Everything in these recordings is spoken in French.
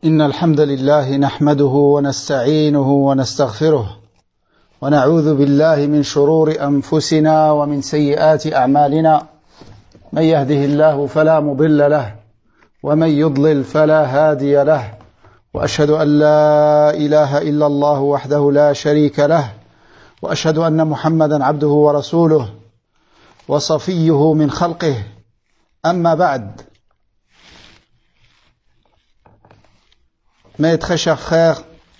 إن الحمد لله نحمده ونستعينه ونستغفره ونعوذ بالله من شرور أنفسنا ومن سيئات أعمالنا من يهده الله فلا مضل له ومن يضلل فلا هادي له وأشهد أن لا إله إلا الله وحده لا شريك له وأشهد أن محمدا عبده ورسوله وصفيه من خلقه أما بعد. Mes très chers frères,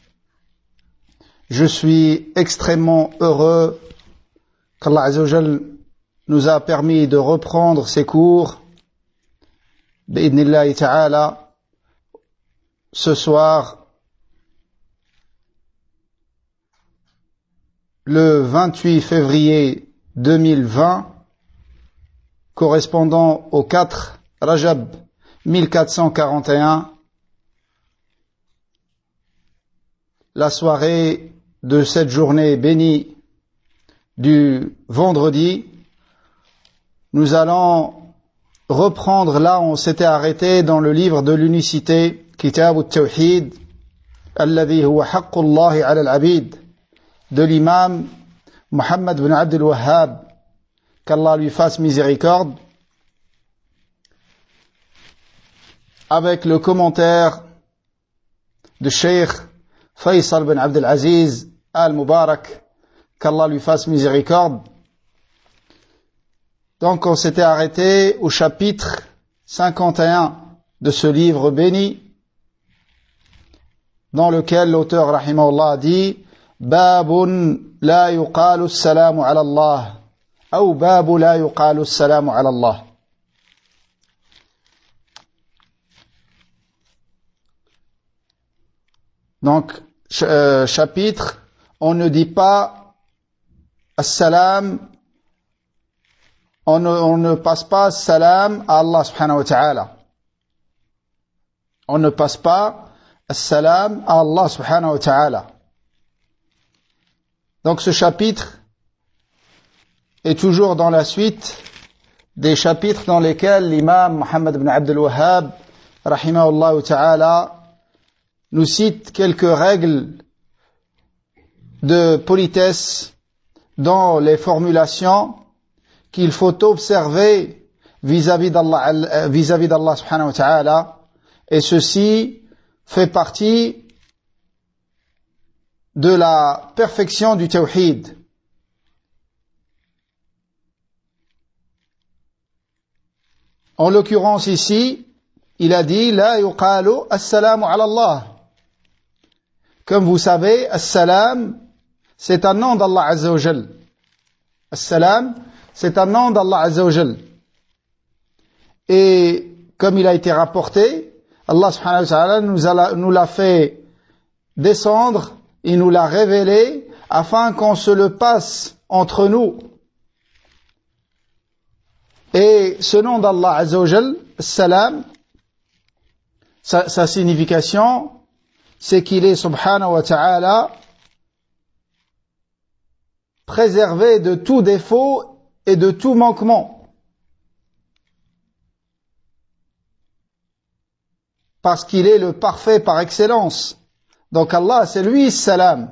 je suis extrêmement heureux qu'Allah Azza wa Jal nous a permis de reprendre ces cours bi'idhnillahi ta'ala ce soir, le 28 février 2020, correspondant au 4 Rajab 1441, la soirée de cette journée bénie du vendredi. Nous allons reprendre là où on s'était arrêté dans le livre de l'unicité, Kitab al-Tawhid, alladhi huwa haqqullahi ala al-abid, de l'imam Muhammad bin Abd al-Wahhab, qu'Allah lui fasse miséricorde, avec le commentaire de Cheikh Faisal bin Abd al-Aziz al-Mubarak, qu'Allah lui fasse miséricorde. Donc on s'était arrêté au chapitre 51 de ce livre béni, dans lequel l'auteur rahimahullah a dit Babun la yuqalu as-salamu ala Allah, ou babu la yuqalu as-salamu ala Allah. Donc, chapitre, on ne dit pas as-salam, on ne passe pas as-salam à Allah subhanahu wa ta'ala. On ne passe pas as-salam à Allah subhanahu wa ta'ala. Donc ce chapitre est toujours dans la suite des chapitres dans lesquels l'imam Muhammad ibn Abd al-Wahhab rahimahullah ta'ala nous cite quelques règles de politesse dans les formulations qu'il faut observer vis-à-vis d'Allah subhanahu wa ta'ala, et ceci fait partie de la perfection du tawhid. En l'occurrence ici, il a dit la yuqalu as-salamu ala Allah. Comme vous savez, as-salam, c'est un nom d'Allah Azza wa Jal. As-salam, c'est un nom d'Allah Azza wa Jal. Et comme il a été rapporté, Allah subhanahu wa ta'ala nous l'a fait descendre, il nous l'a révélé afin qu'on se le passe entre nous. Et ce nom d'Allah Azza wa Jal, as-salam, sa signification, c'est qu'il est subhanahu wa ta'ala préservé de tout défaut et de tout manquement. Parce qu'il est le parfait par excellence. Donc Allah, c'est lui salam.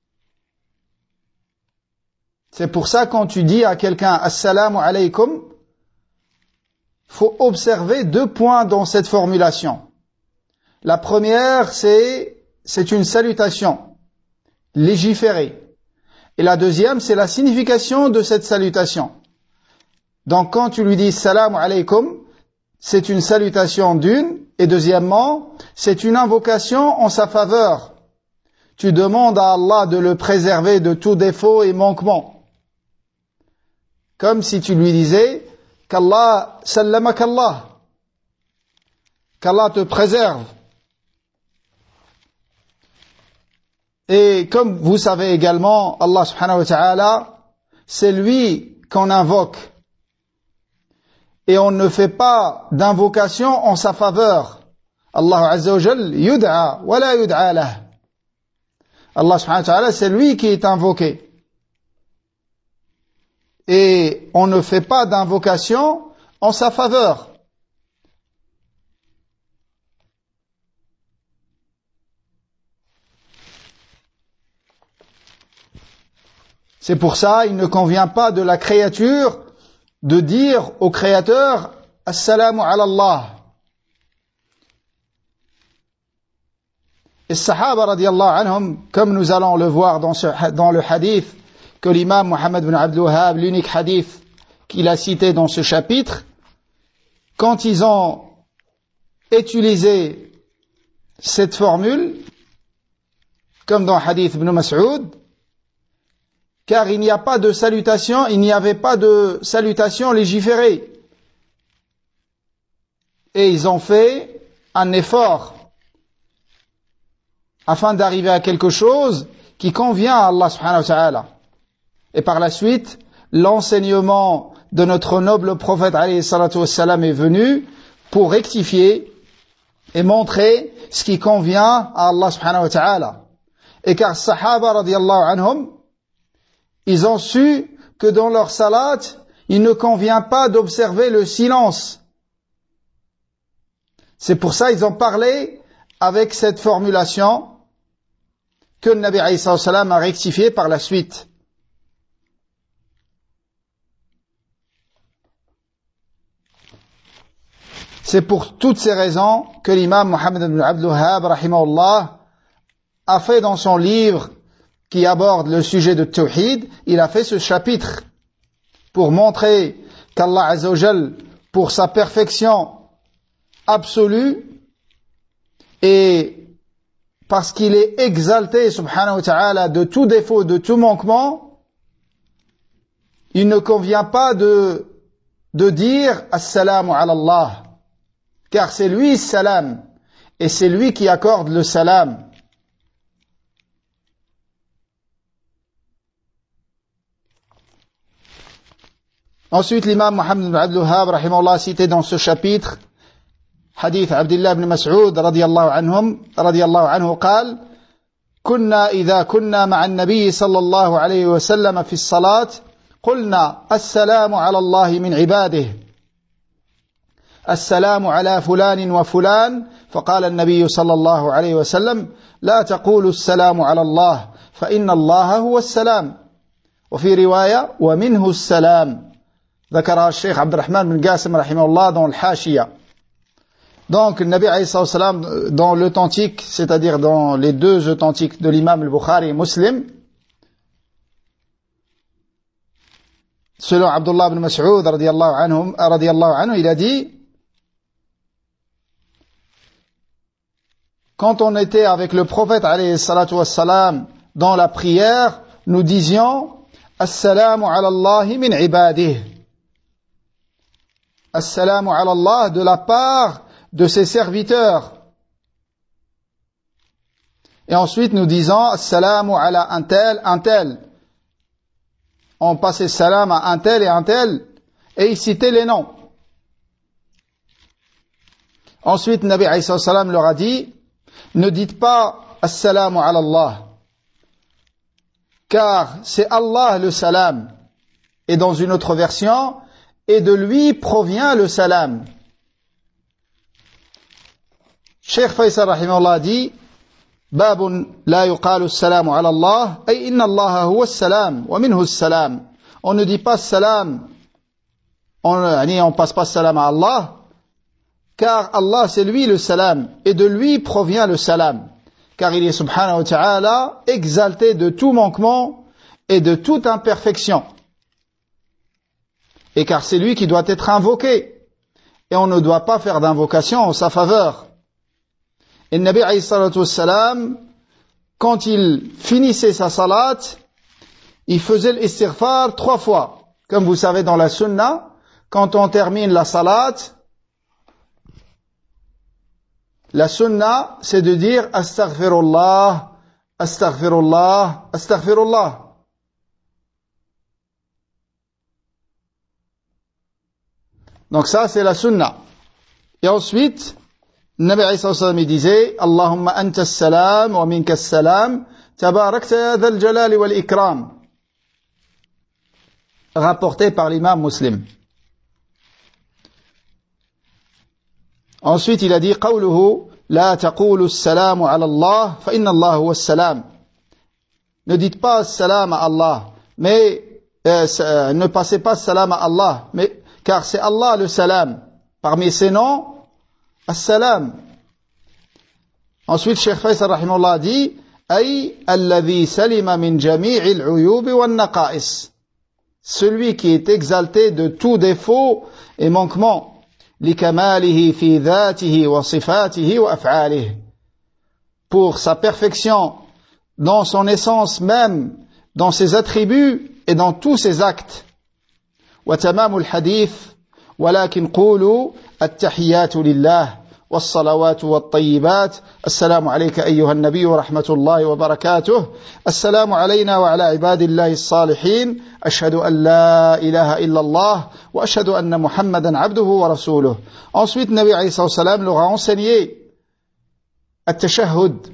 C'est pour ça quand tu dis à quelqu'un assalamu alaykum, faut observer deux points dans cette formulation. La première, c'est une salutation légiférée. Et la deuxième, c'est la signification de cette salutation. Donc quand tu lui dis salam alaykum, c'est une salutation d'une, et deuxièmement, c'est une invocation en sa faveur. Tu demandes à Allah de le préserver de tout défaut et manquement. Comme si tu lui disais qu'Allah sallamak Allah, qu'Allah te préserve. Et comme vous savez également, Allah subhanahu wa ta'ala, c'est lui qu'on invoque. Et on ne fait pas d'invocation en sa faveur. Allah azza wa jal yud'a wa la yud'a lah. Allah subhanahu wa ta'ala, c'est lui qui est invoqué. Et on ne fait pas d'invocation en sa faveur. C'est pour ça, il ne convient pas de la créature de dire au Créateur « Assalamu ala Allah ». Et les Sahaba radiyallahu anhum, comme nous allons le voir dans le hadith que l'imam Muhammad ibn Abdul Wahhab, l'unique hadith qu'il a cité dans ce chapitre, quand ils ont utilisé cette formule, comme dans le hadith ibn Mas'ud, car il n'y a pas de salutation, il n'y avait pas de salutation légiférée. Et ils ont fait un effort afin d'arriver à quelque chose qui convient à Allah subhanahu wa ta'ala. Et par la suite, l'enseignement de notre noble prophète alayhi salatu wassalam est venu pour rectifier et montrer ce qui convient à Allah subhanahu wa ta'ala. Et car Sahaba radiyallahu anhum, ils ont su que dans leur salat, il ne convient pas d'observer le silence. C'est pour ça qu'ils ont parlé avec cette formulation que le Nabi alayhi salatu wassalam a rectifié par la suite. C'est pour toutes ces raisons que l'imam Muhammad ibn Abdul Wahhab rahimahullah a fait dans son livre qui aborde le sujet de Tawhid, il a fait ce chapitre pour montrer qu'Allah Azza wa Jal, pour sa perfection absolue et parce qu'il est exalté subhanahu wa ta'ala de tout défaut, de tout manquement, il ne convient pas de dire Assalamu ala Allah, car c'est lui salam et c'est lui qui accorde le salam. Ensuite, l'imam Muhammad ibn Abdul Wahhab rahimahullah a cité dans ce chapitre حديث عبد الله بن مسعود رضي الله عنه قال: كنا إذا كنا مع النبي صلى الله عليه وسلم في الصلاة قلنا السلام على الله من عباده، السلام على فلان وفلان، فقال النبي صلى الله عليه وسلم: لا تقولوا السلام على الله فإن الله هو السلام، وفي رواية ومنه السلام، ذكرها الشيخ عبد الرحمن بن قاسم رحمه الله dans الحاشية. Donc, le Nabi alayhi salam, dans l'authentique, c'est-à-dire dans les deux authentiques de l'imam al-Bukhari et Muslim, selon Abdullah ibn Mas'ud radiyallahu anhu, il a dit, quand on était avec le prophète alayhi salatu wassalam dans la prière, nous disions Assalamu ala Allahi min ibadih. Assalamu ala Allah de la part de ses serviteurs. Et ensuite nous disons Assalamu ala un tel. On passait salam à un tel et il citait les noms. Ensuite Nabi alayhi salam leur a dit, ne dites pas Assalamu ala Allah, car c'est Allah le salam. Et dans une autre version, et de lui provient le salam. Cheikh Faisal rahimahullah dit Babun la yuqalu salamu ala Allah ay inna Allah huwa salam wa minhu salam. On ne dit pas salam, on passe pas salam à Allah, car Allah c'est lui le salam et de lui provient le salam, car il est subhanahu wa ta'ala exalté de tout manquement et de toute imperfection, et car c'est lui qui doit être invoqué et on ne doit pas faire d'invocation en sa faveur. Et le Nabi alayhi salatu wassalam, quand il finissait sa salat, il faisait l'istighfar 3 fois. Comme vous savez dans la sunna, quand on termine la salat, la sunna c'est de dire astaghfirullah, astaghfirullah, astaghfirullah. Donc ça c'est la sunna. Et ensuite, Nabi alayhi sallam disait Allahumma anta as-salam wa minka as-salam tabarakta ya dhal jalali wal ikram, rapporté par l'imam Muslim. Ensuite il a dit qawluhu la taqulu as-salamu ala Allah fa inna Allah huwa as-salam, ne dites pas as-salam à Allah mais ne passez pas salam à Allah, mais car c'est Allah le salam. Parmi ses noms, as-salam. Ensuite, Cheikh Faisal rahimahullah dit Ay alladhi salima min jami'il uyub wan naqa'is. Celui qui est exalté de tout défaut et manquement. Likamalihi fi dhatihi wa sifatihi wa af'alihi. Pour sa perfection dans son essence même, dans ses attributs et dans tous ses actes. Wa tamamul hadith walakin qulu at-tahiyyatu lillah. والصلوات والطيبات السلام عليك أيها النبي ورحمة الله وبركاته السلام علينا وعلى عباد الله الصالحين أشهد أن لا إله إلا الله وأشهد أن محمدا عبده ورسوله. Ensuite, Nabi alayhi salam leur a enseigné at-tashahhud.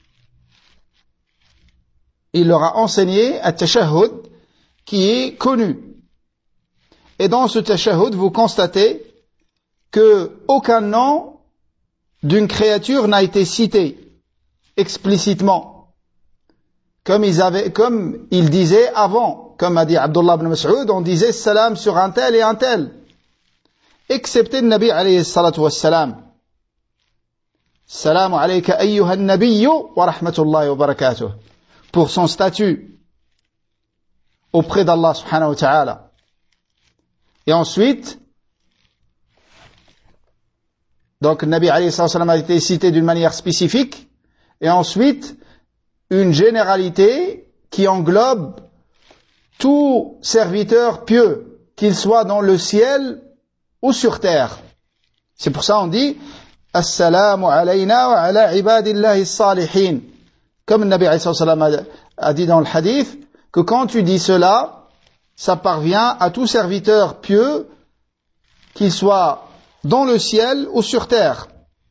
Il leur a enseigné at-tashahhud qui est connu. Et dans ce tashahhud, vous constatez que aucun nom d'une créature n'a été cité explicitement, comme ils disaient avant, comme a dit Abdullah ibn Mas'ud, on disait salam sur un tel et un tel, excepté le Nabi alayhi salatu wassalam. Salam alayka ayyuha an-nabiyyu wa rahmatullahi wa barakatuh, pour son statut auprès d'Allah subhanahu wa ta'ala. Et ensuite, donc, le Nabi alayhi sallam a été cité d'une manière spécifique, et ensuite, une généralité qui englobe tout serviteur pieux, qu'il soit dans le ciel ou sur terre. C'est pour ça on dit, Assalamu alayna wa ala ibadillahi salihin. Comme le Nabi alayhi sallam a dit dans le hadith, que quand tu dis cela, ça parvient à tout serviteur pieux, qu'il soit dans le ciel ou sur terre.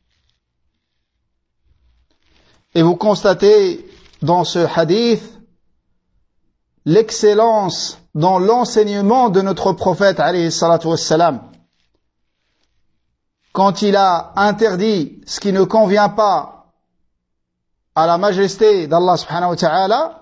Et vous constatez dans ce hadith l'excellence dans l'enseignement de notre prophète alayhi salatu wassalam. Quand il a interdit ce qui ne convient pas à la majesté d'Allah subhanahu wa ta'ala,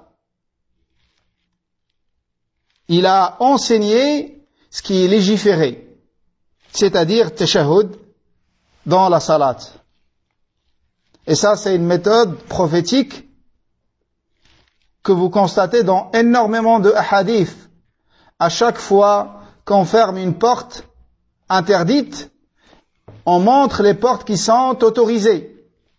il a enseigné ce qui est légiféré, c'est-à-dire tashahhud dans la salat. Et ça, c'est une méthode prophétique que vous constatez dans énormément de hadiths. À chaque fois qu'on ferme une porte interdite, on montre les portes qui sont autorisées.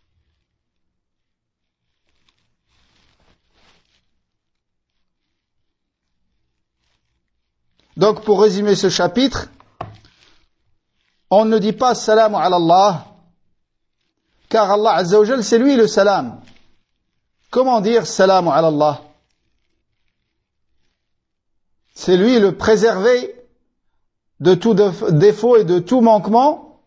Donc, pour résumer ce chapitre, on ne dit pas salam ala Allah, car Allah Azza wa Jal, c'est lui le salam. Comment dire salam ala Allah? C'est lui le préservé de tout défaut et de tout manquement.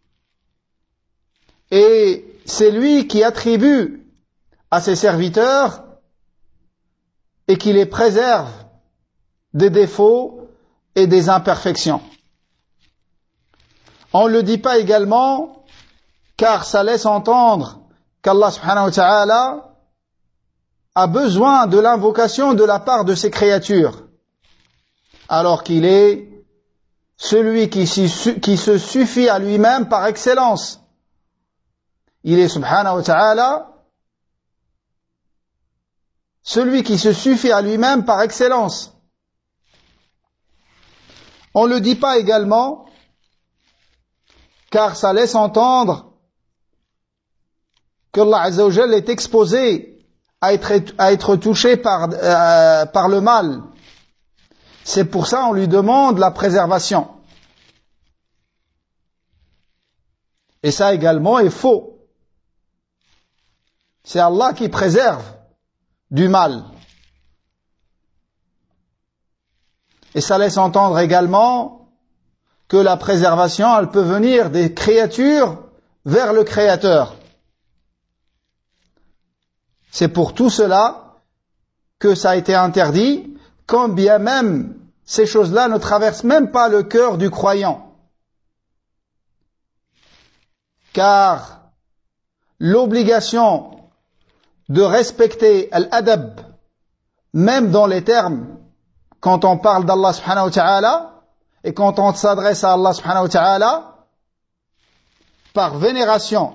Et c'est lui qui attribue à ses serviteurs et qui les préserve des défauts et des imperfections. On ne le dit pas également car ça laisse entendre qu'Allah subhanahu wa ta'ala a besoin de l'invocation de la part de ses créatures, alors qu'il est celui qui se suffit à lui-même par excellence. Il est subhanahu wa ta'ala celui qui se suffit à lui-même par excellence. On ne le dit pas également car ça laisse entendre que Allah Azza wa Jalla est exposé à être touché par le mal. C'est pour ça on lui demande la préservation. Et ça également est faux. C'est Allah qui préserve du mal. Et ça laisse entendre également que la préservation, elle peut venir des créatures vers le Créateur. C'est pour tout cela que ça a été interdit, quand bien même ces choses-là ne traversent même pas le cœur du croyant. Car l'obligation de respecter l'adab, même dans les termes quand on parle d'Allah subhanahu wa ta'ala et quand on s'adresse à Allah subhanahu wa ta'ala par vénération,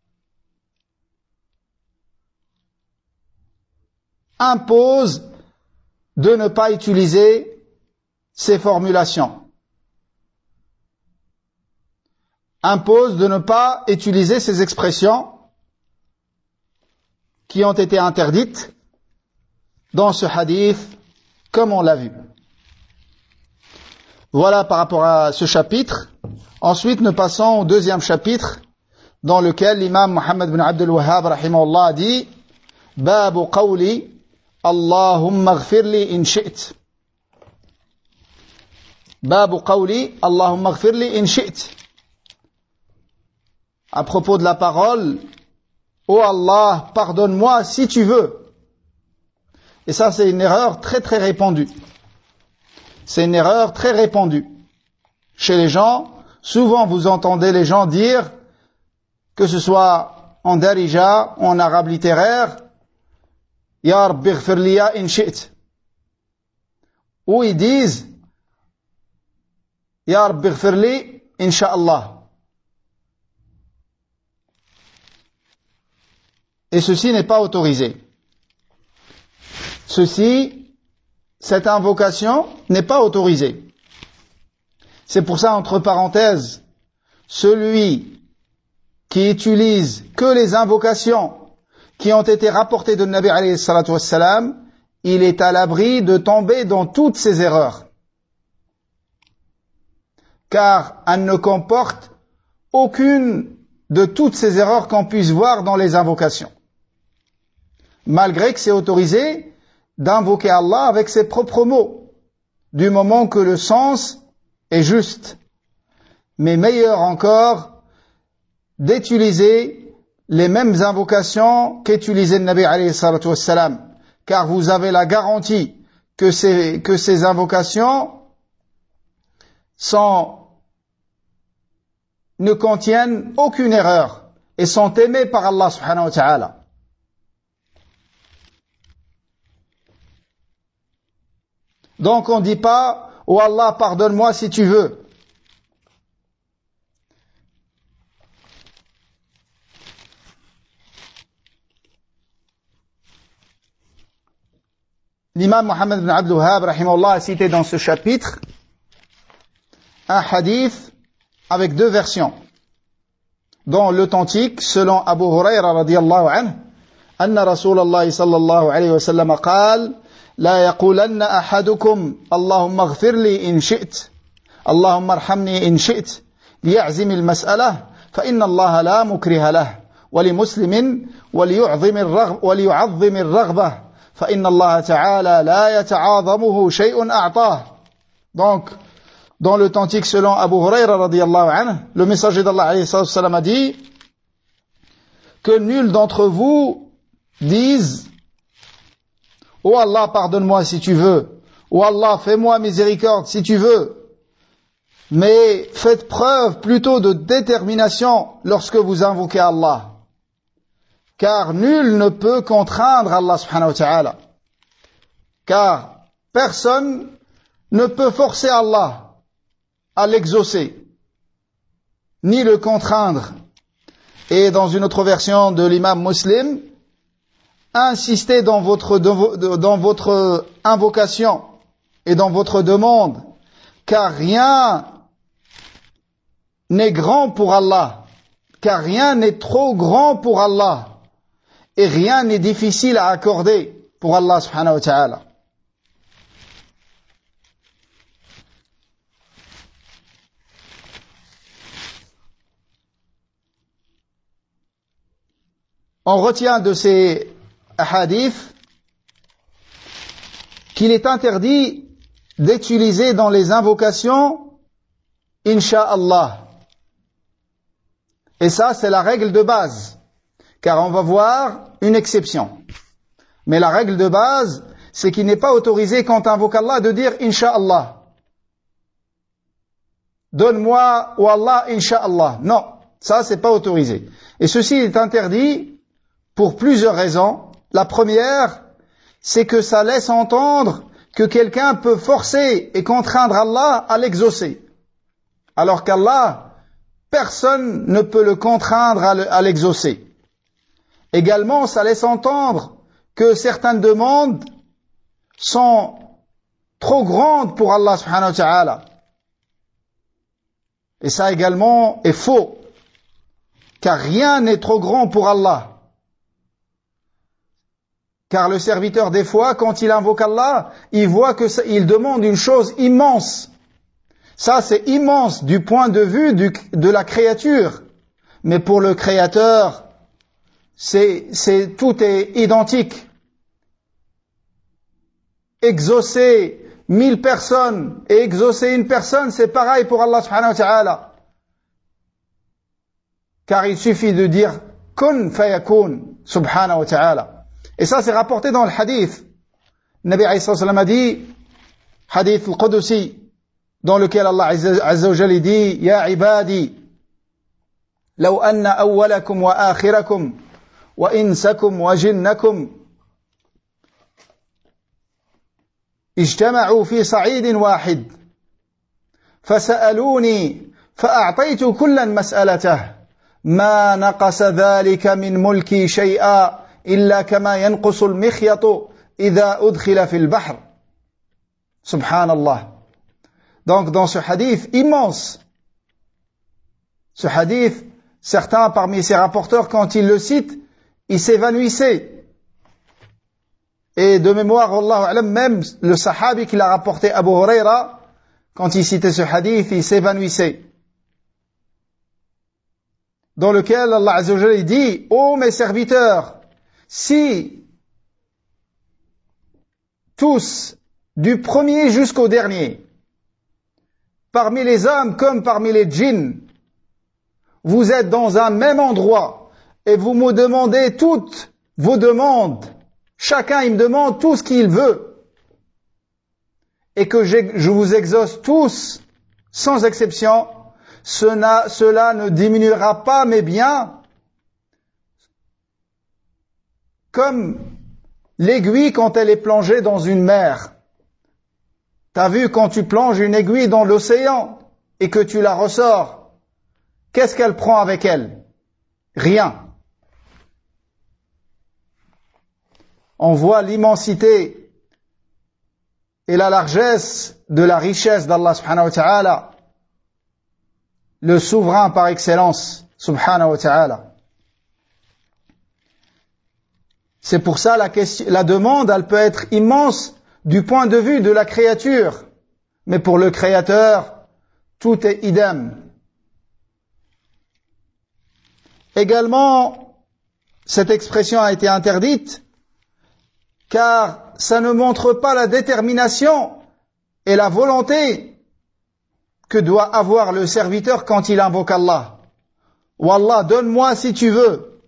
impose de ne pas utiliser ces formulations. Impose de ne pas utiliser ces expressions qui ont été interdites dans ce hadith, comme on l'a vu. Voilà par rapport à ce chapitre. Ensuite, nous passons au deuxième chapitre, dans lequel l'imam Muhammad bin Abdul Wahhab rahimahullah dit « Babu qawli Allahumma ghfirli in shi't » Babu qawli Allahumma ghfirli in shi't. À propos de la parole « Oh Allah, pardonne-moi si tu veux ». Et ça, c'est une erreur très très répandue. C'est une erreur très répandue. Chez les gens, souvent vous entendez les gens dire, que ce soit en darija ou en arabe littéraire, « Ya Rabbi ghfir liya in shi't » ou ils disent « Ya Rabbi ghfir li insha'Allah » Et ceci n'est pas autorisé. Cette invocation n'est pas autorisée. C'est pour ça, entre parenthèses, celui qui utilise que les invocations qui ont été rapportées de Nabi alayhi salatu wassalam, il est à l'abri de tomber dans toutes ces erreurs. Car elles ne comportent aucune de toutes ces erreurs qu'on puisse voir dans les invocations. Malgré que c'est autorisé d'invoquer Allah avec ses propres mots, du moment que le sens est juste. Mais meilleur encore, d'utiliser les mêmes invocations qu'utilisait le Nabi alayhi salatu wassalam, car vous avez la garantie que ces invocations ne contiennent aucune erreur et sont aimées par Allah subhanahu wa ta'ala. Donc on ne dit pas « Oh Allah, pardonne-moi si tu veux ». L'imam Muhammad bin Abdul Wahhab rahimahullah a cité dans ce chapitre un hadith avec deux versions, dont l'authentique selon Abu Hurayra radiyallahu anhu anna Rasulallah sallallahu alayhi wa sallam قال لا يقولن أحدكم اللهم اغفر لي إن شئت اللهم ارحمني إن شئت ليعزم المسألة فإن الله لا مكره له ولمسلم وليعظم الرغبة فإن الله تعالى لا يتعاظمه شيء أعطاه. Donc, dans l'authentique selon Abu Hurayra radiyallahu anhu, le messager d'Allah alayhi sallam a dit que nul d'entre vous dise Oh Allah, pardonne-moi si tu veux. Oh Allah, fais-moi miséricorde si tu veux. Mais faites preuve plutôt de détermination lorsque vous invoquez Allah. Car nul ne peut contraindre Allah subhanahu wa ta'ala. Car personne ne peut forcer Allah à l'exaucer, ni le contraindre. Et dans une autre version de l'imam Muslim, insistez dans votre invocation et dans votre demande, car rien n'est grand pour Allah, car rien n'est trop grand pour Allah, et rien n'est difficile à accorder pour Allah subhanahu wa ta'ala. On retient de ces hadith qu'il est interdit d'utiliser dans les invocations Inch'Allah. Et ça, c'est la règle de base, car on va voir une exception. Mais la règle de base, c'est qu'il n'est pas autorisé quand on invoque Allah de dire Inch'Allah. Donne-moi, ou Allah, Inch'Allah. Non, ça, c'est pas autorisé. Et ceci est interdit pour plusieurs raisons. La première, c'est que ça laisse entendre que quelqu'un peut forcer et contraindre Allah à l'exaucer. Alors qu'Allah, personne ne peut le contraindre à l'exaucer. Également, ça laisse entendre que certaines demandes sont trop grandes pour Allah subhanahu wa ta'ala. Et ça également est faux, car rien n'est trop grand pour Allah. Car le serviteur, des fois, quand il invoque Allah, il voit qu'il demande une chose immense. Ça, c'est immense du point de vue de la créature. Mais pour le Créateur, tout est identique. Exaucer 1000 personnes et exaucer une personne, c'est pareil pour Allah subhanahu wa ta'ala. Car il suffit de dire kun fayakun subhanahu wa ta'ala. Et ça, c'est rapporté dans le hadith. Nabi alayhi sallam a dit, hadith al-Qudusi, dans lequel Allah azza wa jalla dit, Ya ibadi, law anna awwalakum wa akhirakum, wa insakum wa jinnakum, اجتمعوا في صعيد واحد فسألوني فأعطيت كلا مسألته ما نقص ذلك من ملكي شيئا إلا كما ينقص المخيط إذا أدخل في البحر. Subhanallah. Donc dans ce hadith immense, ce hadith, certains parmi ces rapporteurs, quand ils le citent, ils s'évanouissaient. Et de mémoire, Wallahu a'lam, même le sahabi qui l'a rapporté, Abu Huraira, quand il citait ce hadith, il s'évanouissait. Dans lequel Allah Azza wa Jalla dit, ô mes serviteurs, si tous, du premier jusqu'au dernier, parmi les hommes comme parmi les djinns, vous êtes dans un même endroit et vous me demandez toutes vos demandes, chacun il me demande tout ce qu'il veut, et que je vous exauce tous, sans exception, cela ne diminuera pas mes biens, comme l'aiguille quand elle est plongée dans une mer. T'as vu quand tu plonges une aiguille dans l'océan et que tu la ressors, qu'est-ce qu'elle prend avec elle? Rien. On voit l'immensité et la largesse de la richesse d'Allah subhanahu wa ta'ala, le souverain par excellence subhanahu wa ta'ala. C'est pour ça la demande, elle peut être immense du point de vue de la créature, mais pour le Créateur, tout est idem. Également, cette expression a été interdite car ça ne montre pas la détermination et la volonté que doit avoir le serviteur quand il invoque Allah. Wallah, donne-moi si tu veux.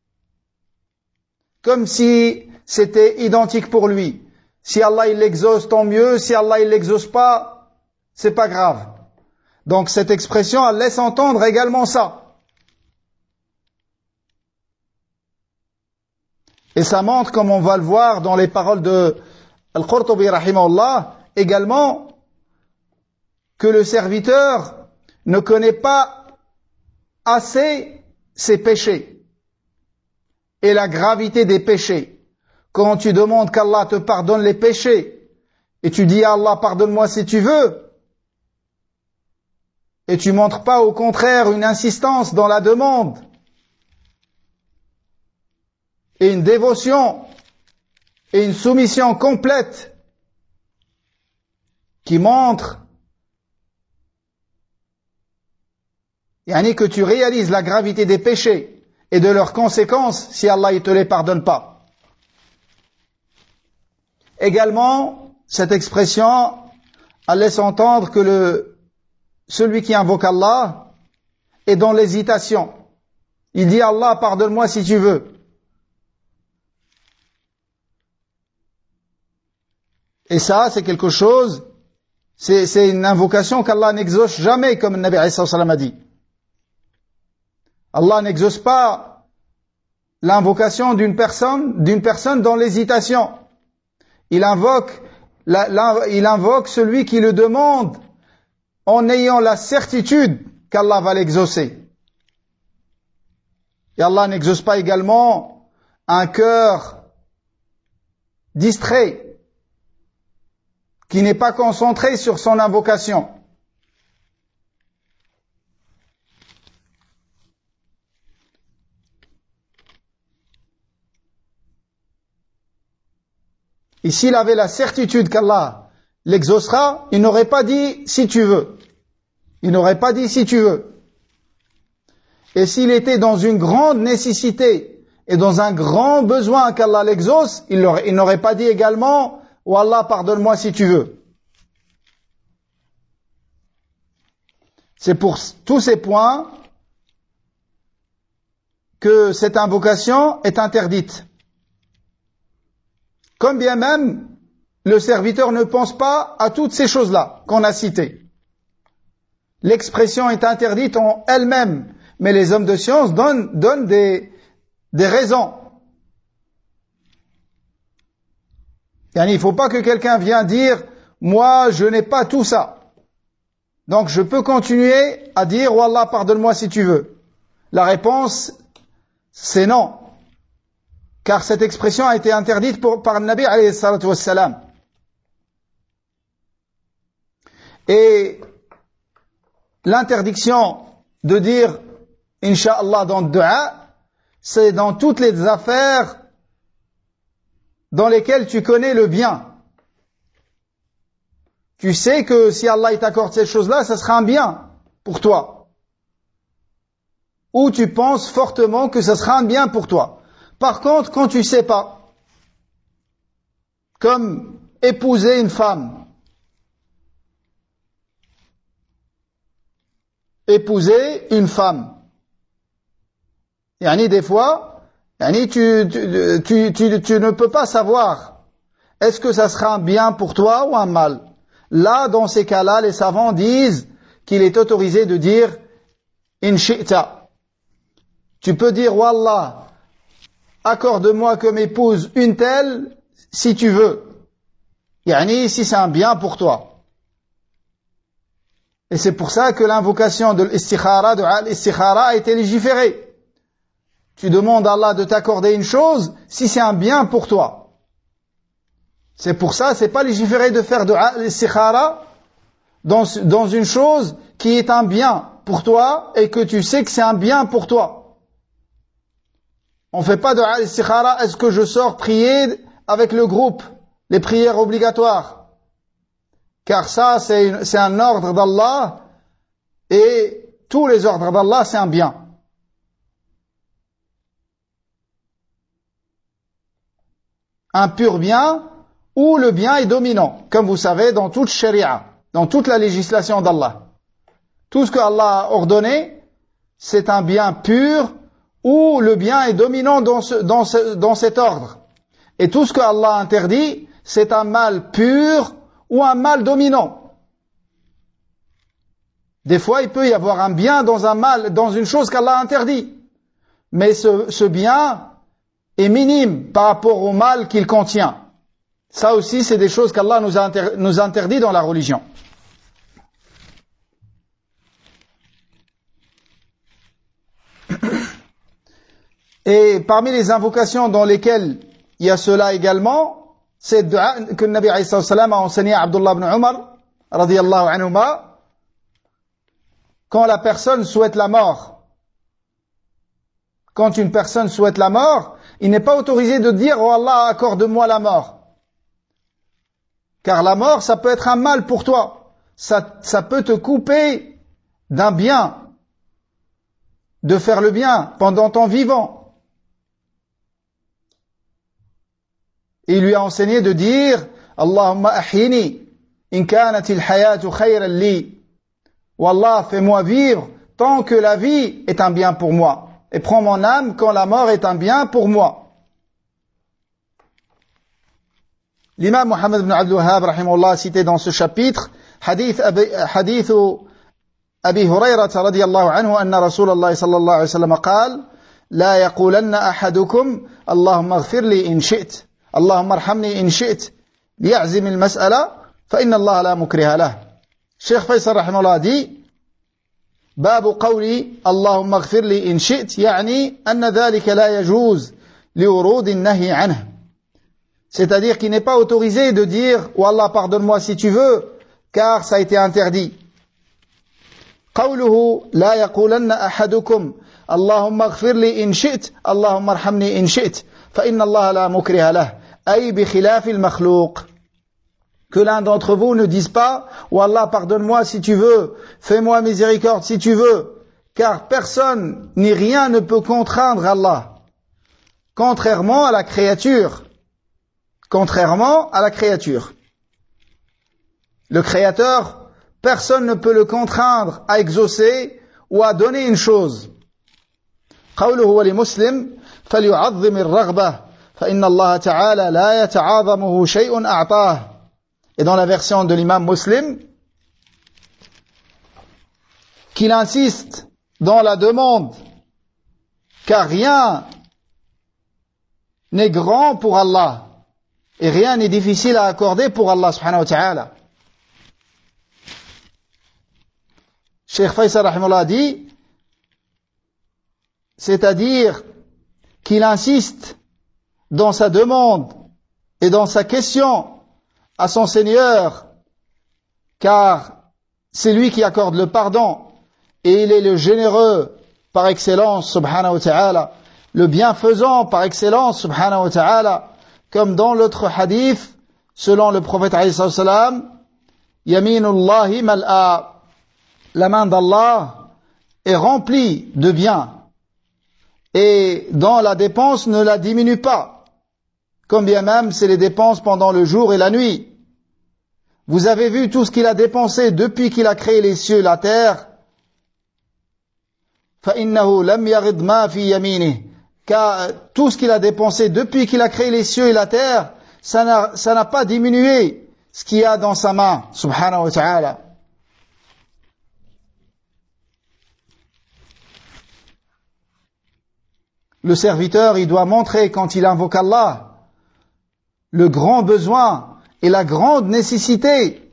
Comme si c'était identique pour lui. Si Allah il l'exauce, tant mieux. Si Allah il l'exauce pas, c'est pas grave. Donc cette expression, elle laisse entendre également ça. Et ça montre, comme on va le voir dans les paroles de Al-Qurtubi rahimahullah, également, que le serviteur ne connaît pas assez ses péchés et la gravité des péchés. Quand tu demandes qu'Allah te pardonne les péchés et tu dis à Allah pardonne-moi si tu veux, et tu montres pas au contraire une insistance dans la demande et une dévotion et une soumission complète qui montre que tu réalises la gravité des péchés et de leurs conséquences si Allah ne te les pardonne pas. Également, cette expression, elle laisse entendre que celui qui invoque Allah est dans l'hésitation. Il dit Allah, pardonne-moi si tu veux. Et ça, c'est quelque chose, c'est une invocation qu'Allah n'exauce jamais, comme le Nabi alayhi sallam a dit. Allah n'exauce pas l'invocation d'une personne dans l'hésitation. Il invoque il invoque celui qui le demande en ayant la certitude qu'Allah va l'exaucer. Et Allah n'exauce pas également un cœur distrait, qui n'est pas concentré sur son invocation. Et s'il avait la certitude qu'Allah l'exaucera, il n'aurait pas dit si tu veux. Il n'aurait pas dit si tu veux. Et s'il était dans une grande nécessité et dans un grand besoin qu'Allah l'exauce, il n'aurait pas dit également « Oh Allah, pardonne-moi si tu veux ». C'est pour tous ces points que cette invocation est interdite. Comme bien même, le serviteur ne pense pas à toutes ces choses-là qu'on a citées. L'expression est interdite en elle-même, mais les hommes de science donnent des raisons. Il ne faut pas que quelqu'un vienne dire « Moi, je n'ai pas tout ça. Donc, je peux continuer à dire « Oh Allah, pardonne-moi si tu veux ». La réponse, c'est non. Car cette expression a été interdite par le Nabi alayhi salatu wassalam. Et l'interdiction de dire Inch'Allah dans le dua, c'est dans toutes les affaires dans lesquelles tu connais le bien. Tu sais que si Allah t'accorde cette chose-là, ça sera un bien pour toi. Ou tu penses fortement que ça sera un bien pour toi. Par contre, quand tu sais pas, comme épouser une femme, des fois, tu ne peux pas savoir est-ce que ça sera un bien pour toi ou un mal. Là, dans ces cas-là, les savants disent qu'il est autorisé de dire in shi'ta. Tu peux dire wallah, accorde-moi comme épouse une telle si tu veux. Si c'est un bien pour toi. Et c'est pour ça que l'invocation de l'istikhara, de al-istikhara a été légiférée. Tu demandes à Allah de t'accorder une chose si c'est un bien pour toi. C'est pour ça, c'est pas légiféré de faire de al-istikhara dans une chose qui est un bien pour toi et que tu sais que c'est un bien pour toi. On fait pas de al-istikhara, est-ce que je sors prier avec le groupe, les prières obligatoires? Car ça, c'est un ordre d'Allah, et tous les ordres d'Allah, c'est un bien. Un pur bien, où le bien est dominant, comme vous savez, dans toute sharia, dans toute la législation d'Allah. Tout ce que Allah a ordonné, c'est un bien pur, où le bien est dominant dans cet ordre. Et tout ce que Allah interdit, c'est un mal pur ou un mal dominant. Des fois, il peut y avoir un bien dans un mal, dans une chose qu'Allah interdit. Mais ce bien est minime par rapport au mal qu'il contient. Ça aussi, c'est des choses qu'Allah nous interdit dans la religion. Et parmi les invocations dans lesquelles il y a cela également, c'est le dua que le Nabi alayhi salam a enseigné à Abdullah ibn Umar, radiyallahu anhuma, quand la personne souhaite la mort. Quand une personne souhaite la mort, il n'est pas autorisé de dire « Oh Allah, accorde-moi la mort ». Car la mort, ça peut être un mal pour toi. Ça peut te couper d'un bien, de faire le bien pendant ton vivant. Il lui a enseigné de dire Allahumma ahyini in kanatil hayatu khayran li. Wallah, fais-moi vivre tant que la vie est un bien pour moi. Et prends mon âme quand la mort est un bien pour moi. L'imam Muhammad ibn Abdul Wahhab rahimahullah a cité dans ce chapitre hadith Abi Hurayrah radiyallahu anhu anna Rasulullah sallallahu alayhi wa sallam قال لا يقولن أحدكم اللهم اغفر لي إن شئت اللهم ارحمني إن شئت ليعزم المسألة فإن الله لا مكره له. Cheikh Faisal rahimahullah dit باب قولي اللهم اغفر لي إن شئت يعني أن ذلك لا يجوز لورود النهي عنه. C'est-à-dire qu'il n'est pas autorisé de dire oh Allah pardonne-moi si tu veux car ça a été interdit. قوله لا يقولن أحدكم اللهم اغفر لي إن شئت اللهم ارحمني إن شئت فإن الله لا مكره له أي بخلاف المخلوق. Que l'un d'entre vous ne dise pas oh Allah pardonne-moi si tu veux, fais-moi miséricorde si tu veux, car personne ni rien ne peut contraindre Allah, contrairement à la créature. Contrairement à la créature. Le créateur, personne ne peut le contraindre à exaucer ou à donner une chose. قوله ولمسلم فليعظم الرغبة فإن الله تعالى لا يتعاظمه شيء أعطاه. Et dans la version de l'imam Muslim, qu'il insiste dans la demande, car rien n'est grand pour Allah et rien n'est difficile à accorder pour Allah subhanahu wa ta'ala. Cheikh Faisal rahimahullah dit, c'est-à-dire qu'il insiste dans sa demande et dans sa question à son Seigneur, car c'est lui qui accorde le pardon et il est le généreux par excellence subhanahu wa ta'ala, le bienfaisant par excellence subhanahu wa ta'ala, comme dans l'autre hadith selon le prophète alayhi salam, yaminullahi mal'a, la main d'Allah est remplie de biens et dans la dépense ne la diminue pas, comme bien même c'est les dépenses pendant le jour et la nuit. Vous avez vu tout ce qu'il a dépensé depuis qu'il a créé les cieux et la terre. فَإِنَّهُ لَمْ يَغِضْ مَا فِي يَمِينِهِ. Car tout ce qu'il a dépensé depuis qu'il a créé les cieux et la terre, ça n'a pas diminué ce qu'il y a dans sa main, subhanahu wa ta'ala. Le serviteur, il doit montrer quand il invoque Allah le grand besoin et la grande nécessité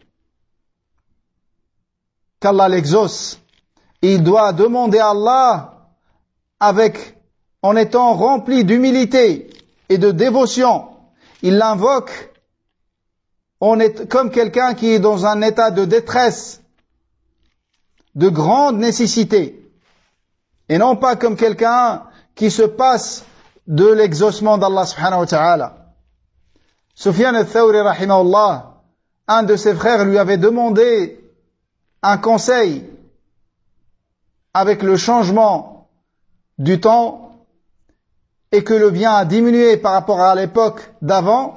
qu'Allah l'exauce. Et il doit demander à Allah en étant rempli d'humilité et de dévotion. Il l'invoque comme quelqu'un qui est dans un état de détresse, de grande nécessité. Et non pas comme quelqu'un qui se passe de l'exaucement d'Allah subhanahu wa ta'ala. Sufyan al-Thawri rahimahullah, un de ses frères lui avait demandé un conseil avec le changement du temps et que le bien a diminué par rapport à l'époque d'avant.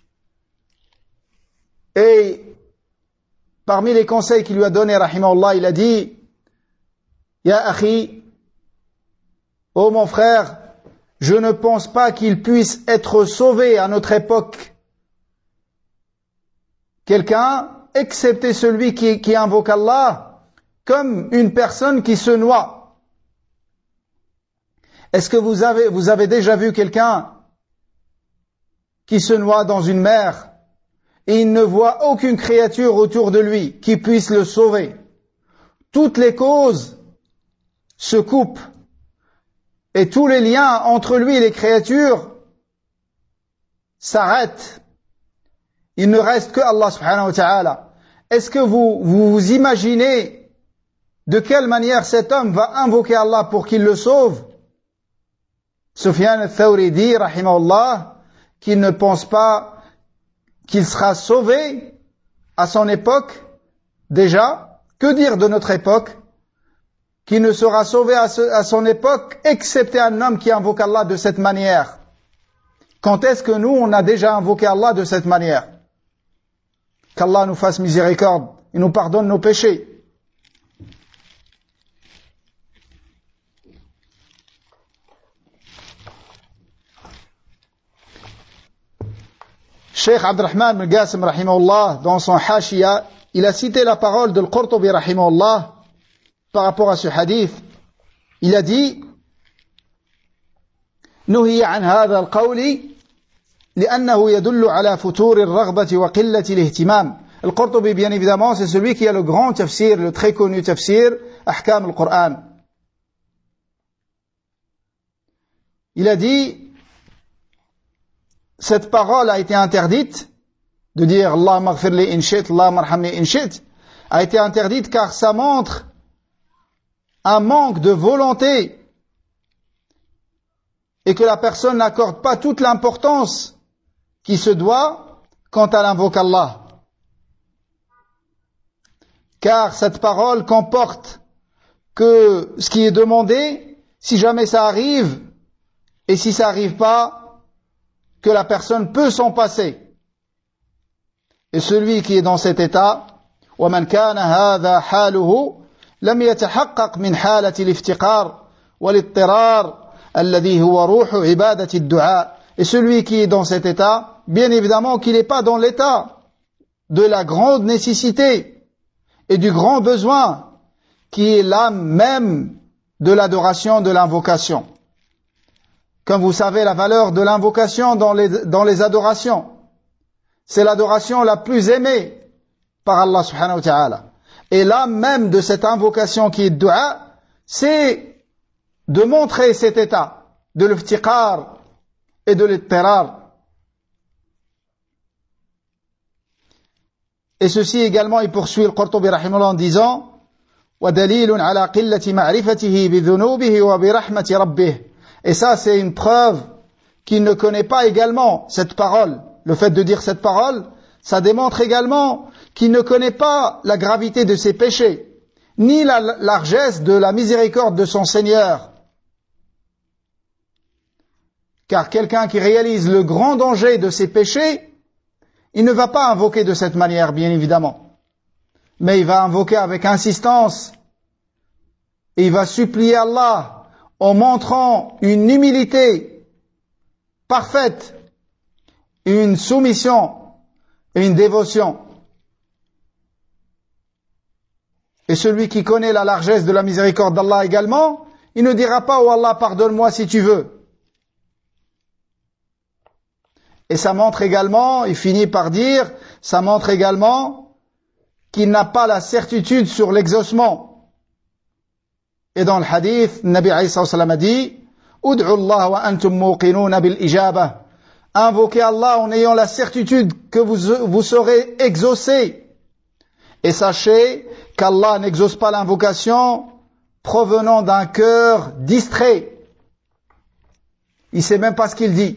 Et parmi les conseils qu'il lui a donnés, rahimahullah, il a dit Ya akhi, ô mon frère, je ne pense pas qu'il puisse être sauvé à notre époque quelqu'un, excepté celui qui invoque Allah, comme une personne qui se noie. Est-ce que vous avez déjà vu quelqu'un qui se noie dans une mer et il ne voit aucune créature autour de lui qui puisse le sauver? Toutes les causes se coupent et tous les liens entre lui et les créatures s'arrêtent. Il ne reste que Allah subhanahu wa ta'ala. Est-ce que vous imaginez de quelle manière cet homme va invoquer Allah pour qu'il le sauve? Sufyan al-Thawri dit, rahimahullah, qu'il ne pense pas qu'il sera sauvé à son époque, déjà. Que dire de notre époque? Qui ne sera sauvé à son époque, excepté un homme qui invoque Allah de cette manière. Quand est-ce que nous, on a déjà invoqué Allah de cette manière? Qu'Allah nous fasse miséricorde et nous pardonne nos péchés. Cheikh Abdurrahman bin Qasim rahimahullah, dans son Hashiya, il a cité la parole de Al-Qurtubi rahimahullah par rapport à ce hadith. Il a dit: Nuhiya an hadha al-qawli لأنه يدل على فتور الرغبة وقلة الاهتمام. Al-Qurtubi, bien évidemment, c'est celui qui a le grand tafsir, le très connu tafsir, Ahkam al-Qur'an. Il a dit, cette parole a été interdite, de dire Allahumma ighfir li in shi'ta, Allahumma arhamni in shi'ta, a été interdite car ça montre un manque de volonté et que la personne n'accorde pas toute l'importance qui se doit quand elle invoque Allah. Car cette parole comporte que ce qui est demandé, si jamais ça arrive, et si ça n'arrive pas, que la personne peut s'en passer. Et celui qui est dans cet état, وَمَنْ كَانَ هَذَا حَالُهُ لَمْ يَتَحَقَّقْ مِنْ حَالَةِ الْإِفْتِقَارِ وَالْإِضْطِرَارِ الَّذِي هُوَ رُوحُ عِبَادَةِ الدُّعَاءِ. Et celui qui est dans cet état, bien évidemment qu'il n'est pas dans l'état de la grande nécessité et du grand besoin qui est l'âme même de l'adoration, de l'invocation. Comme vous savez, la valeur de l'invocation dans les adorations, c'est l'adoration la plus aimée par Allah subhanahu wa ta'ala. Et l'âme même de cette invocation qui est dua, c'est de montrer cet état de l'iftiqar et de l'ittirar. Et ceci également, il poursuit le Qurtubi rahimahullah en disant وَدَلِيلٌ عَلَى قِلَّةِ مَعْرِفَتِهِ بِذُنُوبِهِ وَبِرَحْمَةِ رَبِّهِ. Et ça, c'est une preuve qu'il ne connaît pas également cette parole. Le fait de dire cette parole, ça démontre également qu'il ne connaît pas la gravité de ses péchés, ni la largesse de la miséricorde de son Seigneur. Car quelqu'un qui réalise le grand danger de ses péchés, il ne va pas invoquer de cette manière, bien évidemment. Mais il va invoquer avec insistance. Et il va supplier Allah en montrant une humilité parfaite, une soumission et une dévotion. Et celui qui connaît la largesse de la miséricorde d'Allah également, il ne dira pas « Oh Allah, pardonne-moi si tu veux ». Et ça montre également, il finit par dire, ça montre également qu'il n'a pas la certitude sur l'exaucement. Et dans le hadith, Nabi Aïssa sallam a dit, Ud'u Allah wa antum muqinuna bil ijabah. Invoquez Allah en ayant la certitude que vous serez exaucé. Et sachez qu'Allah n'exauce pas l'invocation provenant d'un cœur distrait. Il ne sait même pas ce qu'il dit.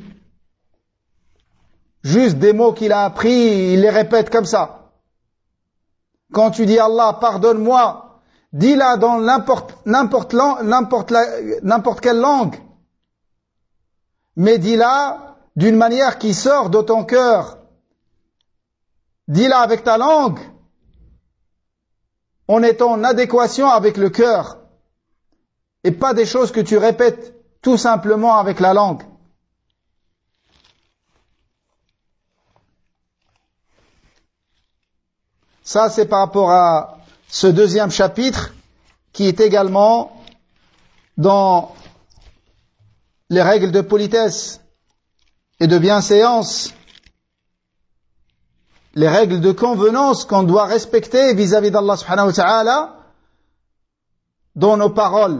Juste des mots qu'il a appris, il les répète comme ça. Quand tu dis Allah, pardonne-moi, dis-la dans n'importe quelle langue. Mais dis-la d'une manière qui sort de ton cœur. Dis-la avec ta langue, en étant en adéquation avec le cœur. Et pas des choses que tu répètes tout simplement avec la langue. Ça, c'est par rapport à ce deuxième chapitre qui est également dans les règles de politesse et de bienséance, les règles de convenance qu'on doit respecter vis-à-vis d'Allah subhanahu wa ta'ala dans nos paroles.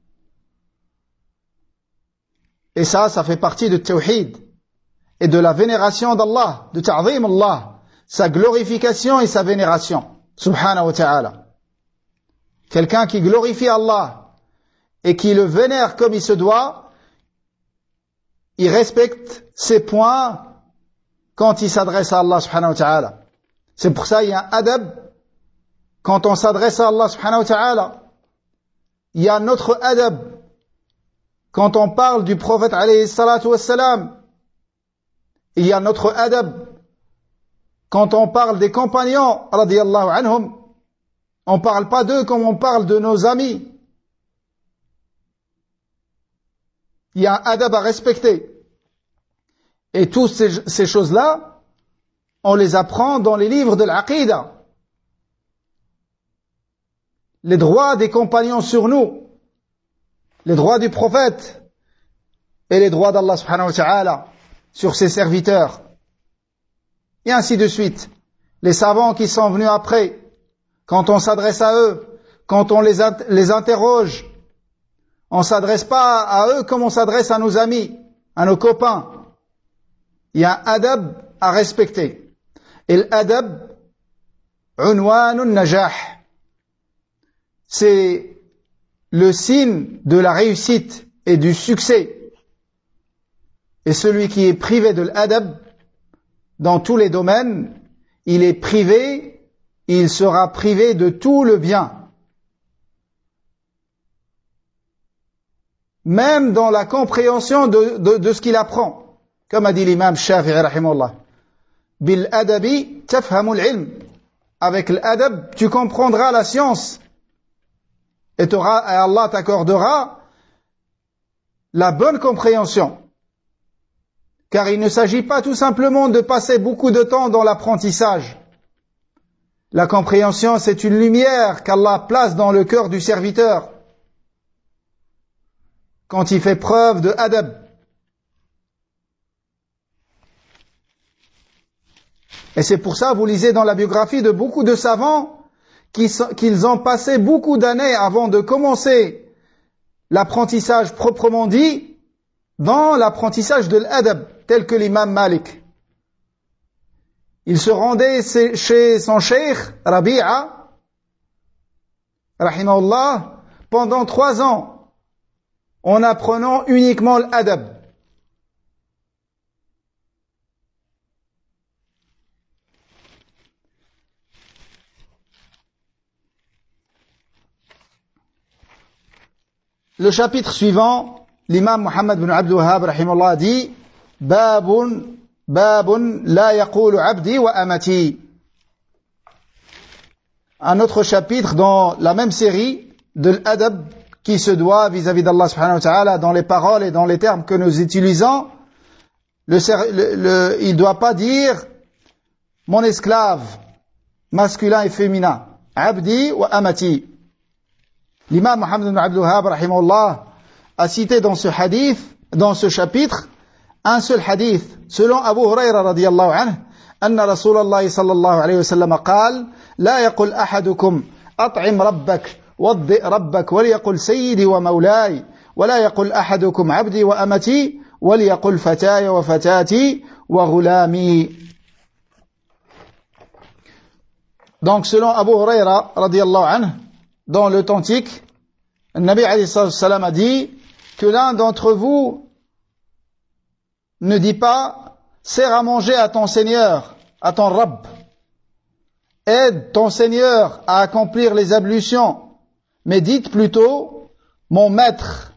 Et ça fait partie de tawhid et de la vénération d'Allah, de ta'zim Allah, sa glorification et sa vénération, subhanahu wa ta'ala. Quelqu'un qui glorifie Allah et qui le vénère comme il se doit, il respecte ses points quand il s'adresse à Allah subhanahu wa ta'ala. C'est pour ça qu'il y a un adab quand on s'adresse à Allah subhanahu wa ta'ala. Il y a notre adab quand on parle du prophète alayhi salatu wassalam. Il y a notre adab quand on parle des compagnons radiyallahu anhum. On ne parle pas d'eux comme on parle de nos amis. Il y a un adab à respecter. Et toutes ces choses-là, on les apprend dans les livres de l'Aqida. Les droits des compagnons sur nous, les droits du prophète et les droits d'Allah subhanahu wa ta'ala. sur ses serviteurs. Et ainsi de suite. Les savants qui sont venus après, quand on s'adresse à eux, quand on les interroge, on ne s'adresse pas à eux comme on s'adresse à nos amis, à nos copains. Il y a un adab à respecter. Et l'adab, unwanun najah. C'est le signe de la réussite et du succès. Et celui qui est privé de l'adab, dans tous les domaines, il est privé, il sera privé de tout le bien. Même dans la compréhension de ce qu'il apprend. Comme a dit l'imam Shafi'i rahimahullah. Bil adabi tafhamul ilm. Avec l'adab, tu comprendras la science. Et Allah t'accordera la bonne compréhension. Car il ne s'agit pas tout simplement de passer beaucoup de temps dans l'apprentissage. La compréhension, c'est une lumière qu'Allah place dans le cœur du serviteur. Quand il fait preuve de adab. Et c'est pour ça, vous lisez dans la biographie de beaucoup de savants qu'ils ont passé beaucoup d'années avant de commencer l'apprentissage proprement dit, dans l'apprentissage de l'adab, tel que l'imam Malik. Il se rendait chez son cheikh, Rabi'a, rahimahullah, pendant 3 ans, en apprenant uniquement l'adab. Le chapitre suivant, l'imam Muhammad bin Abdul Wahhab rahimahullah dit Babun la yaqulu abdi wa amati. Un autre chapitre dans la même série de l'adab qui se doit vis-à-vis d'Allah subhanahu wa ta'ala dans les paroles et dans les termes que nous utilisons. Il ne doit pas dire mon esclave masculin et féminin. Abdi wa amati. L'imam Muhammad bin Abdul Wahhab rahimahullah a cité dans ce hadith, dans ce chapitre, un seul hadith, selon Abu Huraira radiyallahu anhu, أن رسول الله صلى الله عليه وسلم قال لا يقل أحدكم أطعم ربك وضئ ربك وليقل سيدي ومولاي ولا يقل أحدكم عبدي وأمتي وليقل فتاي وفتاتي وغلامي. Donc selon Abu Huraira radiyallahu anhu, dans l'authentique, le Nabi alayhi salam a dit que l'un d'entre vous ne dit pas sers à manger à ton Seigneur, à ton Rabb, aide ton Seigneur à accomplir les ablutions, mais dites plutôt mon maître.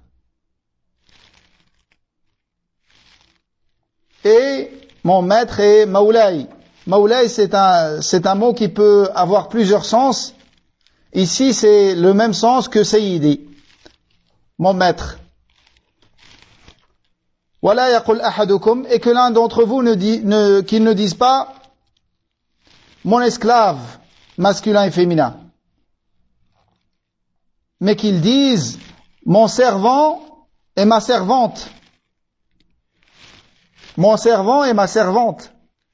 Et mon maître est Maulay. Maulay, c'est un mot qui peut avoir plusieurs sens. Ici, c'est le même sens que Sayyidi, mon maître. Wala yaqul ahadukum, et que l'un d'entre vous qu'il ne dise pas mon esclave, masculin et féminin, mais qu'il dise mon servant et ma servante. Mon servant et ma servante.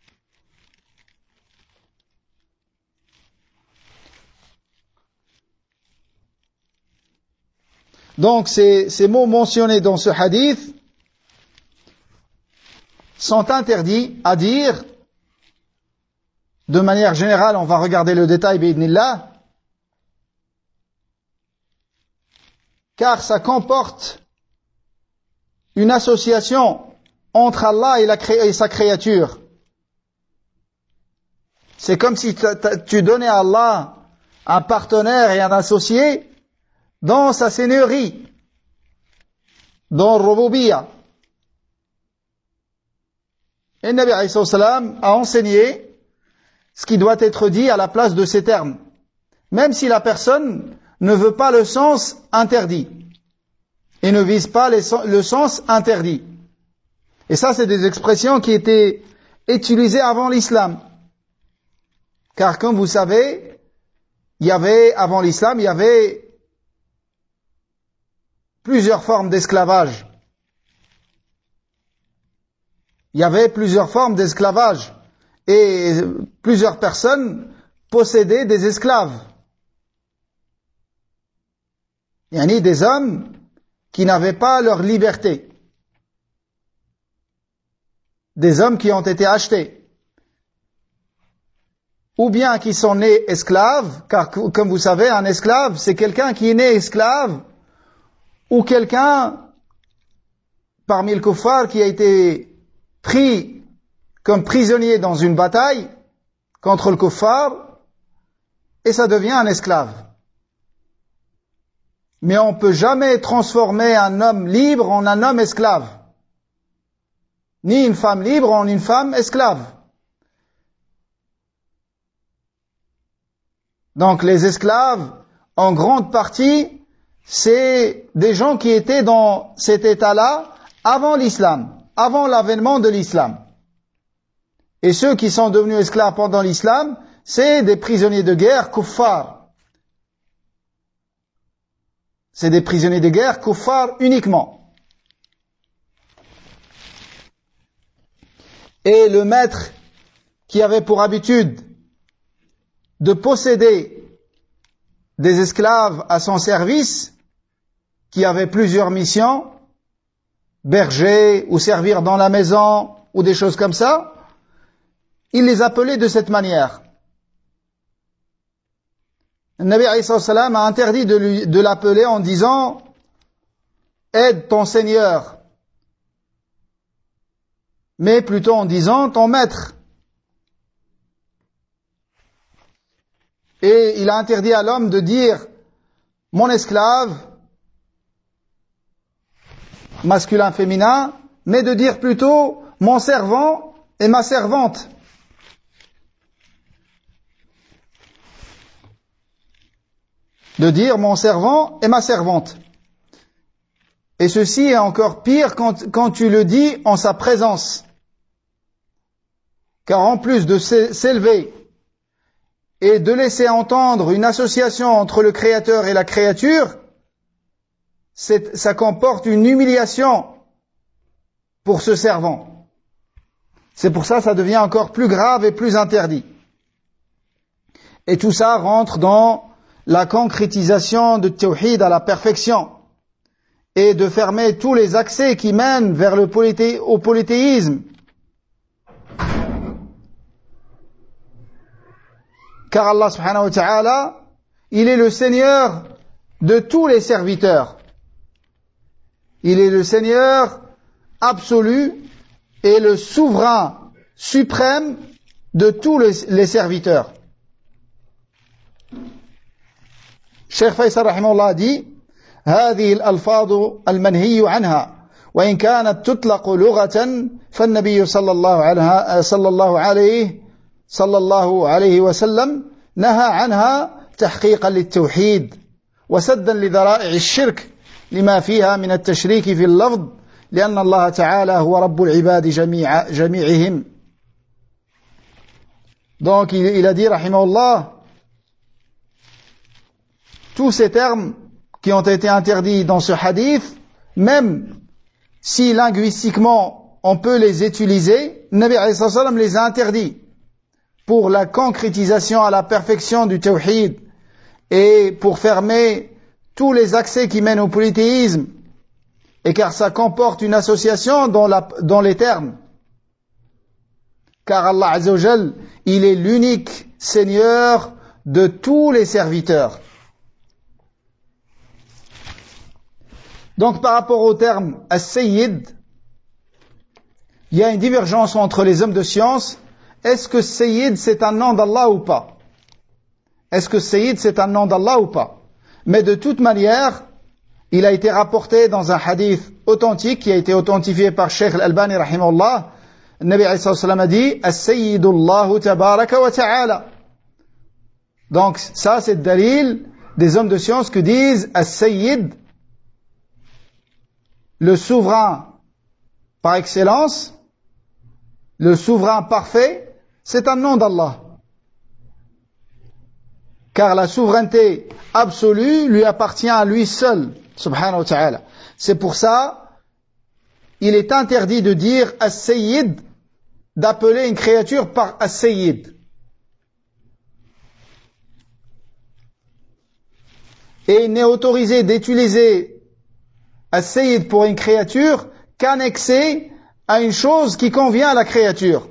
Donc ces mots mentionnés dans ce hadith sont interdits à dire de manière générale. On va regarder le détail bi'idhnillah, car ça comporte une association entre Allah et sa créature. C'est comme si tu donnais à Allah un partenaire et un associé dans sa seigneurie, dans Rububiyya. Et le Nabi alayhi salam a enseigné ce qui doit être dit à la place de ces termes, même si la personne ne veut pas le sens interdit et ne vise pas le sens interdit. Et ça, c'est des expressions qui étaient utilisées avant l'islam. Car comme vous savez, avant l'islam, il y avait plusieurs formes d'esclavage. Il y avait plusieurs formes d'esclavage et plusieurs personnes possédaient des esclaves. Il y a des hommes qui n'avaient pas leur liberté. Des hommes qui ont été achetés. Ou bien qui sont nés esclaves, car comme vous savez, un esclave, c'est quelqu'un qui est né esclave, ou quelqu'un parmi le kuffar qui a été pris comme prisonnier dans une bataille contre le kuffar, et ça devient un esclave. Mais on ne peut jamais transformer un homme libre en un homme esclave, ni une femme libre en une femme esclave. Donc les esclaves, en grande partie, c'est des gens qui étaient dans cet état-là avant l'islam, avant l'avènement de l'islam. Et ceux qui sont devenus esclaves pendant l'islam, c'est des prisonniers de guerre kuffar. C'est des prisonniers de guerre kuffar uniquement. Et le maître qui avait pour habitude de posséder des esclaves à son service, qui avaient plusieurs missions, berger ou servir dans la maison ou des choses comme ça, il les appelait de cette manière. Le Nabi alayhi salam a interdit de l'appeler en disant « aide ton Seigneur », mais plutôt en disant « ton maître ». Et il a interdit à l'homme de dire « mon esclave », masculin, féminin, mais de dire plutôt « mon servant et ma servante ». De dire « mon servant et ma servante ». Et ceci est encore pire quand tu le dis en sa présence. Car en plus de s'élever et de laisser entendre une association entre le Créateur et la créature, ça comporte une humiliation pour ce servant. C'est pour ça que ça devient encore plus grave et plus interdit. Et tout ça rentre dans la concrétisation de Tawhid à la perfection et de fermer tous les accès qui mènent vers au polythéisme. Car Allah subhanahu wa ta'ala, il est le Seigneur de tous les serviteurs. Il est le Seigneur absolu et le souverain suprême de tous les serviteurs. Cheikh Faisal rahimahullah dit هذه الألفاظ المنهي عنها وإن كانت تطلق لغة فالنبي صلى الله عليه وسلم نهى عنها تحقيقا للتوحيد وسدا لذرائع الشرك لما فيها من التشريك في اللفظ لأن الله تعالى هو رب العباد جميعهم. Donc il a dit rahimahullah, tous ces termes qui ont été interdits dans ce hadith, même si linguistiquement on peut les utiliser, Nabi alayhi salam les a interdits pour la concrétisation à la perfection du tawhid et pour fermer tous les accès qui mènent au polythéisme, et car ça comporte une association dans les termes. Car Allah Azza wa Jal, il est l'unique Seigneur de tous les serviteurs. Donc par rapport au terme As-Sayyid, il y a une divergence entre les hommes de science. Est-ce que Sayyid c'est un nom d'Allah ou pas? Est-ce que Sayyid c'est un nom d'Allah ou pas? Mais de toute manière, il a été rapporté dans un hadith authentique qui a été authentifié par Cheikh Al-Albani rahimahullah. Le Nabi alayhi salam a dit As-Sayyidullahu tabaraka wa ta'ala. Donc ça c'est le dalil des hommes de science que disent As-Sayyid, le souverain par excellence, le souverain parfait, c'est un nom d'Allah. Car la souveraineté absolue lui appartient à lui seul, subhanahu wa ta'ala. C'est pour ça il est interdit de dire as-sayyid, d'appeler une créature par as-sayyid. Et il n'est autorisé d'utiliser as-sayyid pour une créature qu'annexé à une chose qui convient à la créature.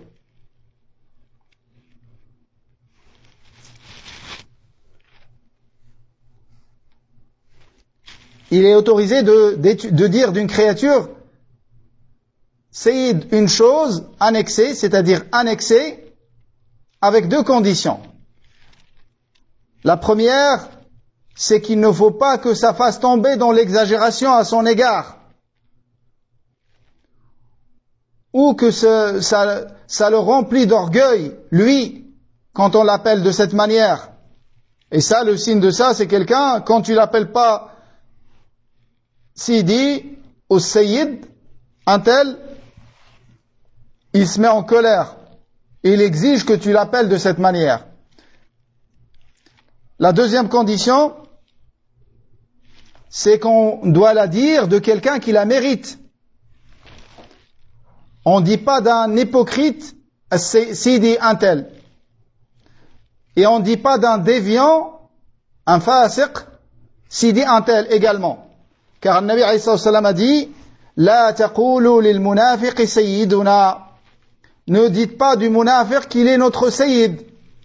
Il est autorisé de dire d'une créature sayyid une chose annexée, c'est-à-dire annexée avec deux conditions. La première, c'est qu'il ne faut pas que ça fasse tomber dans l'exagération à son égard, ou que ça le remplit d'orgueil, lui, quand on l'appelle de cette manière. Et ça, le signe de ça, c'est quelqu'un, quand tu l'appelles pas Sidi ou Sayyid, un tel, il se met en colère. Il exige que tu l'appelles de cette manière. La deuxième condition, c'est qu'on doit la dire de quelqu'un qui la mérite. On ne dit pas d'un hypocrite, Sidi un tel. Et on ne dit pas d'un déviant, un fasiq, Sidi un tel également. Car le Nabi alayhi sallam a dit, La taqulu lil munafiqi sayyiduna. Ne dites pas du munafiq qu'il est notre sayyid.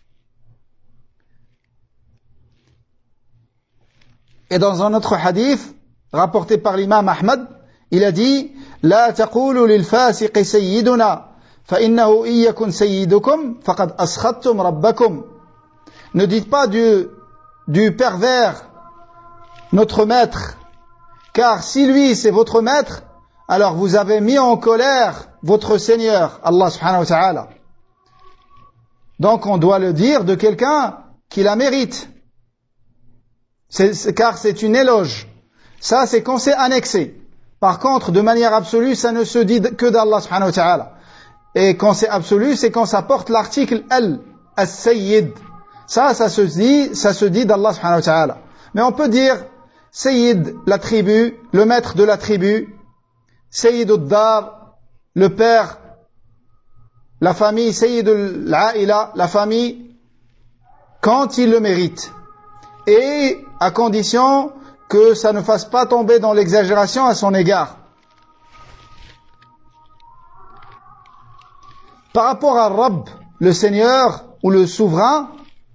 Et dans un autre hadith, rapporté par l'imam Ahmad, il a dit, La taqulu lil fasiqi sayyiduna, fa innahu iyakun sayyidukum, faqad askhattum rabbakum. Ne dites pas du pervers, notre maître, car si lui c'est votre maître, alors vous avez mis en colère votre Seigneur, Allah subhanahu wa ta'ala. Donc on doit le dire de quelqu'un qui la mérite. Car c'est une éloge. Ça c'est quand c'est annexé. Par contre, de manière absolue, ça ne se dit que d'Allah subhanahu wa ta'ala. Et quand c'est absolu, c'est quand ça porte l'article al, as-sayyid. Ça se dit d'Allah subhanahu wa ta'ala. Mais on peut dire Sayyid, la tribu, le maître de la tribu, Sayyid ad-dar, le père, la famille, Sayyid al-aïla, la famille, quand il le mérite. Et à condition que ça ne fasse pas tomber dans l'exagération à son égard. Par rapport à Rabb, le Seigneur ou le souverain,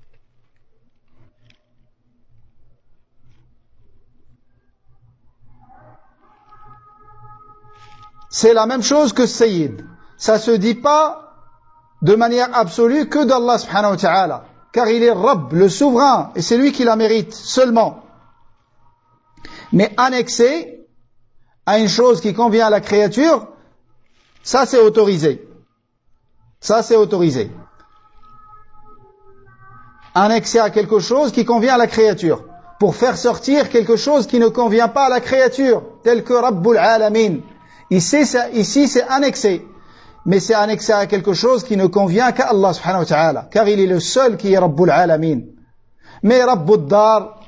c'est la même chose que Sayyid. Ça se dit pas de manière absolue que d'Allah subhanahu wa ta'ala. Car il est Rabb, le souverain, et c'est lui qui la mérite seulement. Mais annexé à une chose qui convient à la créature, ça c'est autorisé. Ça c'est autorisé. Annexé à quelque chose qui convient à la créature. Pour faire sortir quelque chose qui ne convient pas à la créature, tel que Rabbul Alamin. Ici c'est annexé, mais c'est annexé à quelque chose qui ne convient qu'à Allah subhanahu wa ta'ala, car il est le seul qui est Rabbul Alamin. Mais Rabbul Dar,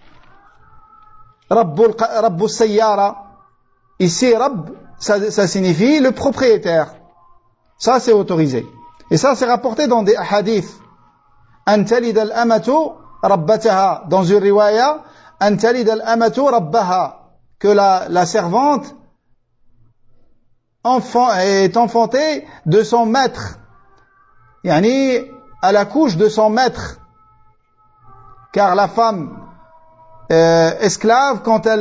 Rabbul Sayyara, ici Rabb, ça signifie le propriétaire. Ça c'est autorisé. Et ça c'est rapporté dans des hadiths. An talid al-amatu rabbataha. Dans une riwaya, An talid al-amatu rabbaha. Que la servante est enfantée de son maître, yani à la couche de son maître, car la femme esclave quand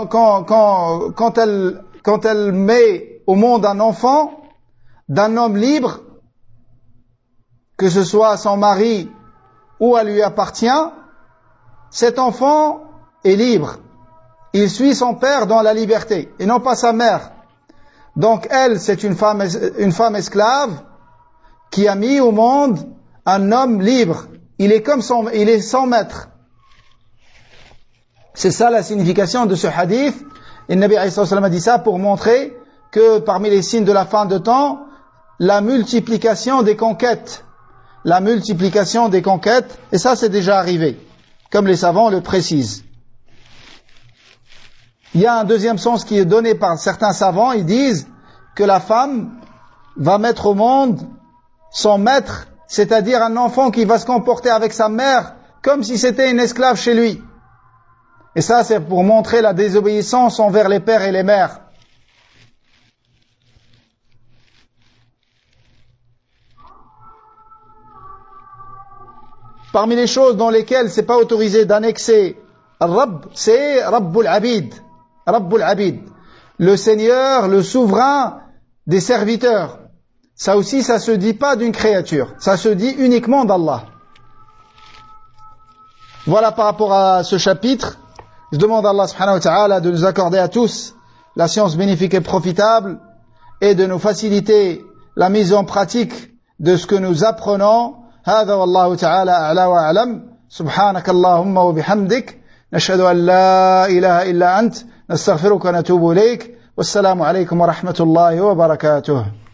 elle met au monde un enfant d'un homme libre, que ce soit son mari ou elle lui appartient, cet enfant est libre, il suit son père dans la liberté et non pas sa mère. Donc elle, c'est une femme esclave qui a mis au monde un homme libre. Il est son maître. C'est ça la signification de ce hadith. Et le Nabi alayhi sallam a dit ça pour montrer que parmi les signes de la fin de temps, la multiplication des conquêtes. La multiplication des conquêtes, et ça c'est déjà arrivé, comme les savants le précisent. Il y a un deuxième sens qui est donné par certains savants, ils disent que la femme va mettre au monde son maître, c'est-à-dire un enfant qui va se comporter avec sa mère comme si c'était une esclave chez lui. Et ça, c'est pour montrer la désobéissance envers les pères et les mères. Parmi les choses dans lesquelles c'est pas autorisé d'annexer Rabb, c'est Rabbul Abid. Rabbul Abid. Le Seigneur, le souverain des serviteurs. Ça aussi, ça se dit pas d'une créature. Ça se dit uniquement d'Allah. Voilà par rapport à ce chapitre. Je demande à Allah subhanahu wa ta'ala de nous accorder à tous la science bénéfique et profitable et de nous faciliter la mise en pratique de ce que nous apprenons. هذا والله تعالى أعلى وأعلم سبحانك اللهم وبحمدك نشهد أن لا إله إلا أنت نستغفرك ونتوب إليك والسلام عليكم ورحمة الله وبركاته